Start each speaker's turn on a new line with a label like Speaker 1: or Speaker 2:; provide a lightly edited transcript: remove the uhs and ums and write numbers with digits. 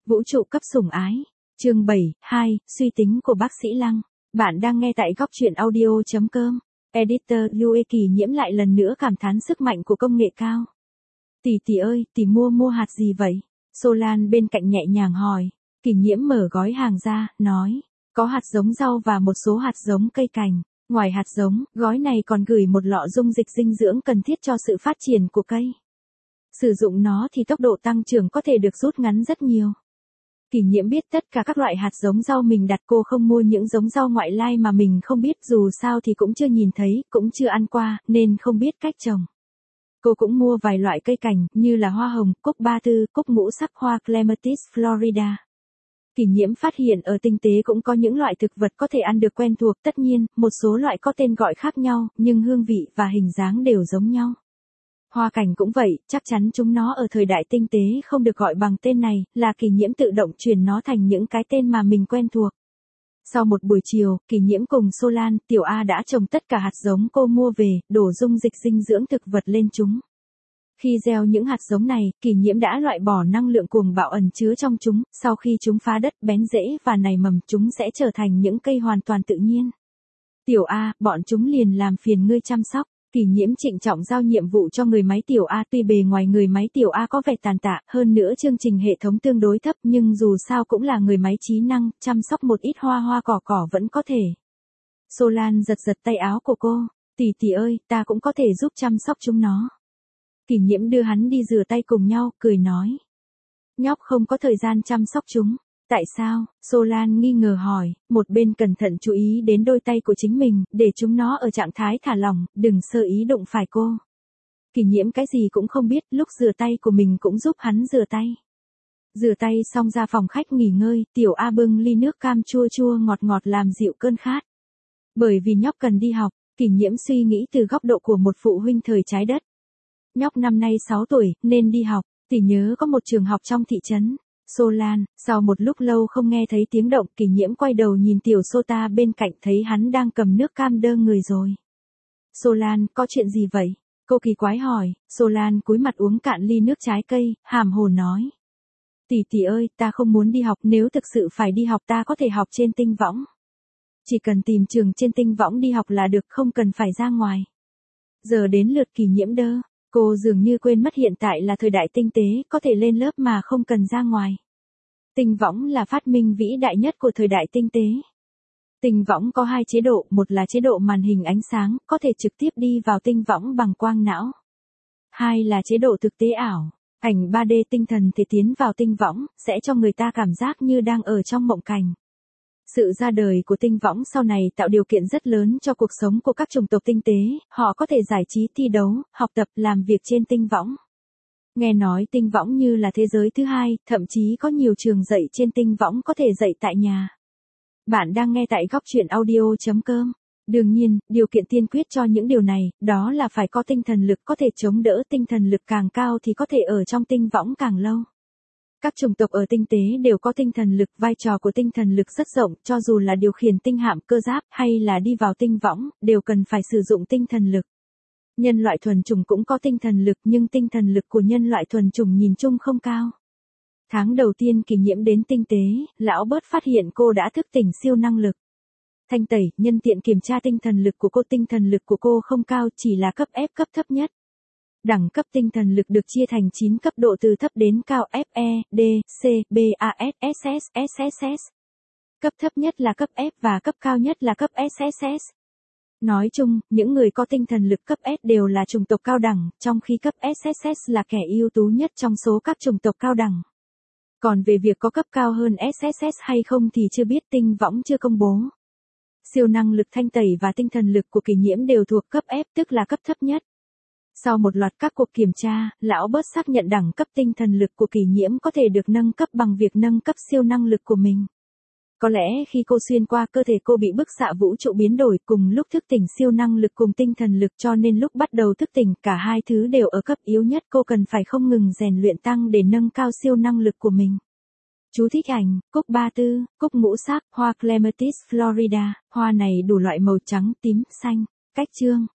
Speaker 1: Vũ trụ cấp sủng ái. Chương 7, suy tính của bác sĩ Lăng. Bạn đang nghe tại góc truyện audio.com. Editor Lue Kỳ Nhiễm lại lần nữa cảm thán sức mạnh của công nghệ cao. Tỷ ơi, tỷ mua hạt gì vậy? Solan bên cạnh nhẹ nhàng hỏi. Kỳ Nhiễm mở gói hàng ra, nói. Có hạt giống rau và một số hạt giống cây cành. Ngoài hạt giống, gói này còn gửi một lọ dung dịch dinh dưỡng cần thiết cho sự phát triển của cây. Sử dụng nó thì tốc độ tăng trưởng có thể được rút ngắn rất nhiều. Kỳ Nhiễm biết tất cả các loại hạt giống rau mình đặt, cô không mua những giống rau ngoại lai mà mình không biết, dù sao thì cũng chưa nhìn thấy, cũng chưa ăn qua, nên không biết cách trồng. Cô cũng mua vài loại cây cảnh, như là hoa hồng, cúc ba tư, cúc ngũ sắc, hoa clematis Florida. Kỳ Nhiễm phát hiện ở tinh tế cũng có những loại thực vật có thể ăn được quen thuộc, tất nhiên, một số loại có tên gọi khác nhau, nhưng hương vị và hình dáng đều giống nhau. Hoa cảnh cũng vậy, chắc chắn chúng nó ở thời đại tinh tế không được gọi bằng tên này, là Kỳ Nhiễm tự động chuyển nó thành những cái tên mà mình quen thuộc. Sau một buổi chiều, Kỳ Nhiễm cùng Solan, Tiểu A đã trồng tất cả hạt giống cô mua về, đổ dung dịch dinh dưỡng thực vật lên chúng. Khi gieo những hạt giống này, Kỳ Nhiễm đã loại bỏ năng lượng cuồng bạo ẩn chứa trong chúng, sau khi chúng phá đất, bén rễ và nảy mầm, chúng sẽ trở thành những cây hoàn toàn tự nhiên. Tiểu A, bọn chúng liền làm phiền ngươi chăm sóc. Kỳ Nhiễm trịnh trọng giao nhiệm vụ cho người máy Tiểu A, tuy bề ngoài người máy Tiểu A có vẻ tàn tạ, hơn nữa chương trình hệ thống tương đối thấp, nhưng dù sao cũng là người máy trí năng, chăm sóc một ít hoa cỏ vẫn có thể. Solan giật tay áo của cô, tỷ ơi, ta cũng có thể giúp chăm sóc chúng nó. Kỳ Nhiễm đưa hắn đi rửa tay cùng nhau, cười nói. Nhóc không có thời gian chăm sóc chúng. Tại sao? Solan nghi ngờ hỏi, một bên cẩn thận chú ý đến đôi tay của chính mình, để chúng nó ở trạng thái thả lỏng, đừng sơ ý đụng phải cô. Kỳ Nhiễm cái gì cũng không biết, lúc rửa tay của mình cũng giúp hắn rửa tay. Rửa tay xong ra phòng khách nghỉ ngơi, Tiểu A bưng ly nước cam chua ngọt làm dịu cơn khát. Bởi vì nhóc cần đi học, Kỳ Nhiễm suy nghĩ từ góc độ của một phụ huynh thời trái đất. Nhóc năm nay 6 tuổi, nên đi học, tỷ nhớ có một trường học trong thị trấn. Solan, sau một lúc lâu không nghe thấy tiếng động, Kỳ Nhiễm quay đầu nhìn Tiểu Sota bên cạnh, thấy hắn đang cầm nước cam đơ người rồi. Solan, có chuyện gì vậy? Cô kỳ quái hỏi. Solan cúi mặt uống cạn ly nước trái cây, hàm hồ nói. Tỷ ơi, ta không muốn đi học, nếu thực sự phải đi học ta có thể học trên tinh võng. Chỉ cần tìm trường trên tinh võng đi học là được, không cần phải ra ngoài. Giờ đến lượt Kỳ Nhiễm đơ. Cô dường như quên mất hiện tại là thời đại tinh tế, có thể lên lớp mà không cần ra ngoài. Tinh võng là phát minh vĩ đại nhất của thời đại tinh tế. Tinh võng có 2 chế độ, một là chế độ màn hình ánh sáng, có thể trực tiếp đi vào tinh võng bằng quang não. 2 là chế độ thực tế ảo, ảnh 3D tinh thần thể tiến vào tinh võng, sẽ cho người ta cảm giác như đang ở trong mộng cảnh. Sự ra đời của tinh võng sau này tạo điều kiện rất lớn cho cuộc sống của các chủng tộc tinh tế, họ có thể giải trí, thi đấu, học tập, làm việc trên tinh võng. Nghe nói tinh võng như là thế giới thứ hai, thậm chí có nhiều trường dạy trên tinh võng có thể dạy tại nhà. Bạn đang nghe tại góc truyện audio.com. Đương nhiên, điều kiện tiên quyết cho những điều này, đó là phải có tinh thần lực có thể chống đỡ, tinh thần lực càng cao thì có thể ở trong tinh võng càng lâu. Các chủng tộc ở tinh tế đều có tinh thần lực, vai trò của tinh thần lực rất rộng, cho dù là điều khiển tinh hạm cơ giáp hay là đi vào tinh võng, đều cần phải sử dụng tinh thần lực. Nhân loại thuần chủng cũng có tinh thần lực, nhưng tinh thần lực của nhân loại thuần chủng nhìn chung không cao. Tháng đầu tiên Kỳ Nhiễm đến tinh tế, lão Bớt phát hiện cô đã thức tỉnh siêu năng lực. Thanh tẩy, nhân tiện kiểm tra tinh thần lực của cô, tinh thần lực của cô không cao, chỉ là cấp F, cấp thấp nhất. Đẳng cấp tinh thần lực được chia thành 9 cấp độ từ thấp đến cao, F, E, D, C, B, A, S, SS. Cấp thấp nhất là cấp F và cấp cao nhất là cấp SSS. Nói chung, những người có tinh thần lực cấp S đều là chủng tộc cao đẳng, trong khi cấp SSS là kẻ ưu tú nhất trong số các chủng tộc cao đẳng. Còn về việc có cấp cao hơn SSS hay không thì chưa biết, tinh võng chưa công bố. Siêu năng lực thanh tẩy và tinh thần lực của Kỳ Nhiễm đều thuộc cấp F, tức là cấp thấp nhất. Sau một loạt các cuộc kiểm tra, lão Bớt xác nhận đẳng cấp tinh thần lực của Kỳ Nhiễm có thể được nâng cấp bằng việc nâng cấp siêu năng lực của mình. Có lẽ khi cô xuyên qua cơ thể cô bị bức xạ vũ trụ biến đổi cùng lúc thức tỉnh siêu năng lực cùng tinh thần lực, cho nên lúc bắt đầu thức tỉnh cả hai thứ đều ở cấp yếu nhất, cô cần phải không ngừng rèn luyện tăng để nâng cao siêu năng lực của mình. Chú thích ảnh, cúc ba tư, cúc ngũ sắc, hoa clematis Florida, hoa này đủ loại màu trắng, tím, xanh. Cách chương.